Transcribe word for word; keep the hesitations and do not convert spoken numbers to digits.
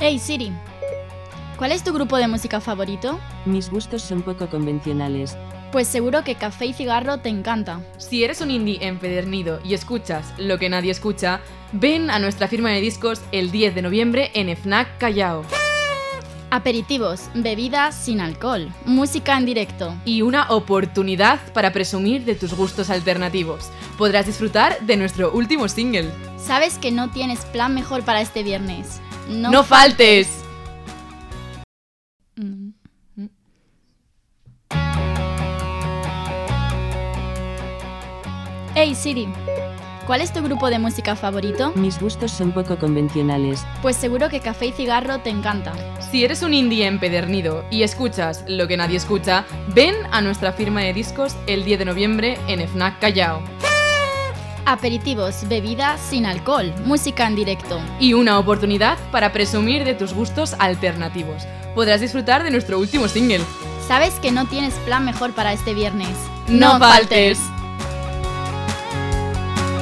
Hey Siri, ¿cuál es tu grupo de música favorito? Mis gustos son poco convencionales. Pues seguro que Café y Cigarro te encanta. Si eres un indie empedernido y escuchas lo que nadie escucha, ven a nuestra firma de discos el diez de noviembre en FNAC Callao. Aperitivos, bebidas sin alcohol, música en directo. Y una oportunidad para presumir de tus gustos alternativos. Podrás disfrutar de nuestro último single. Sabes que no tienes plan mejor para este viernes. ¡No, ¡No faltes! Mm. Hey Siri, ¿cuál es tu grupo de música favorito? Mis gustos son poco convencionales. Pues seguro que Café y Cigarro te encanta. Si eres un indie empedernido y escuchas lo que nadie escucha, ven a nuestra firma de discos el diez de noviembre en FNAC Callao. Aperitivos, bebidas sin alcohol, música en directo. Y una oportunidad para presumir de tus gustos alternativos. Podrás disfrutar de nuestro último single. Sabes que no tienes plan mejor para este viernes. ¡No faltes!